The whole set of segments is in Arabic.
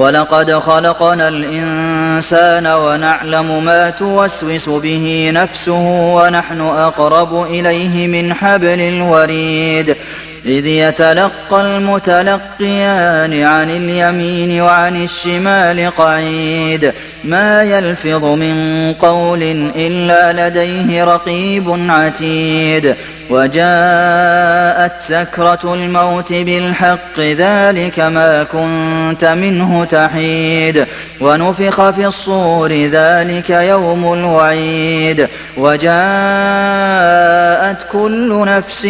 وَلَقَدْ خَلَقْنَا الْإِنسَانَ وَنَعْلَمُ مَا تُوَسْوِسُ بِهِ نَفْسُهُ وَنَحْنُ أَقْرَبُ إِلَيْهِ مِنْ حَبْلِ الْوَرِيدِ إِذْ يَتَلَقَّى الْمُتَلَقِّيَانِ عَنِ الْيَمِينِ وَعَنِ الشِّمَالِ قَعِيدٌ مَا يَلْفِظُ مِن قَوْلٍ إِلَّا لَدَيْهِ رَقِيبٌ عَتِيدٌ وَجَاءَتْ سَكْرَةُ الْمَوْتِ بِالْحَقِّ ذَٰلِكَ مَا كُنتَ مِنْهُ تَحِيدُ وَنُفِخَ فِي الصُّورِ ذَٰلِكَ يَوْمُ الْوَعِيدِ وَجَاءَتْ كُلُّ نَفْسٍ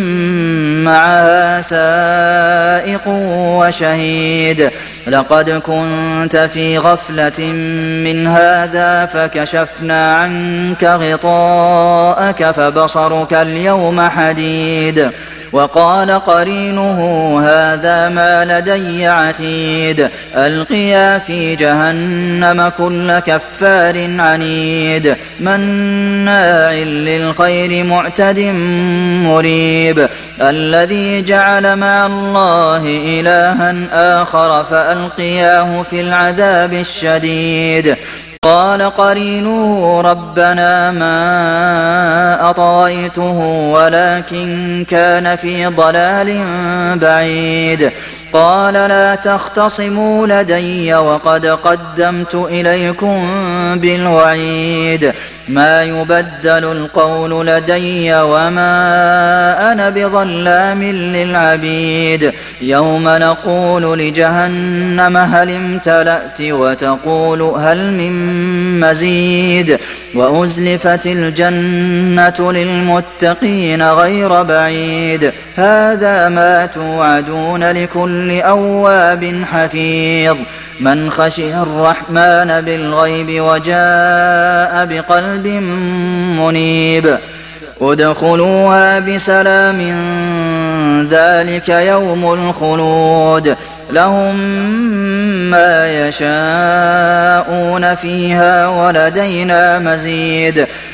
مَّعَهَا سَائِقٌ وَشَهِيدٌ لَقَدْ كُنتَ فِي غَفْلَةٍ مِّنْ هَٰذَا فَكَشَفْنَا عَنكَ غِطَاءَكَ فَبَصَرُكَ الْيَوْمَ حَدِيدٌ وَقَالَ قَرِينُهُ هَٰذَا مَا لَدَيَّ عَتِيدٌ أَلْقِيَا فِي جَهَنَّمَ كُلَّ كَفَّارٍ عَنِيدٍ مَّنَّاعٍ لِّلْخَيْرِ مُعْتَدٍ مُّرِيبٍ الَّذِي جَعَلَ مَعَ اللَّهِ إِلَٰهًا آخَرَ فَأَلْقِيَاهُ فِي الْعَذَابِ الشَّدِيدِ قَالَ قَرِينُهُ رَبَّنَا مَا أَطْغَيْتُهُ وَلَٰكِن كَانَ فِي ضَلَالٍ بَعِيدٍ قَالَ لَا تَخْتَصِمُوا لَدَيَّ وَقَدْ قَدَّمْتُ إِلَيْكُم بِالْوَعِيدِ مَا يُبَدَّلُ الْقَوْلُ لَدَيَّ وَمَا أَنَا بِظَلَّامٍ لِّلْعَبِيدِ يَوْمَ نَقُولُ لِجَهَنَّمَ هَلِ امْتَلَأْتِ وَتَقُولُ هَلْ مِن مَّزِيدٍ وَأُزْلِفَتِ الْجَنَّةُ لِلْمُتَّقِينَ غَيْرَ بَعِيدٍ هَٰذَا مَا تُوعَدُونَ لِكُلِّ أَوَّابٍ حَفِيظٍ مَّنْ خَشِيَ الرَّحْمَٰنَ بِالْغَيْبِ وَجَاءَ بِقَلْبٍ مُّنِيبٍ ادْخُلُوهَا بِسَلَامٍ ذَٰلِكَ يَوْمُ الْخُلُودِ لَهُم مَّا يَشَاءُونَ فِيهَا وَلَدَيْنَا مَزِيدٌ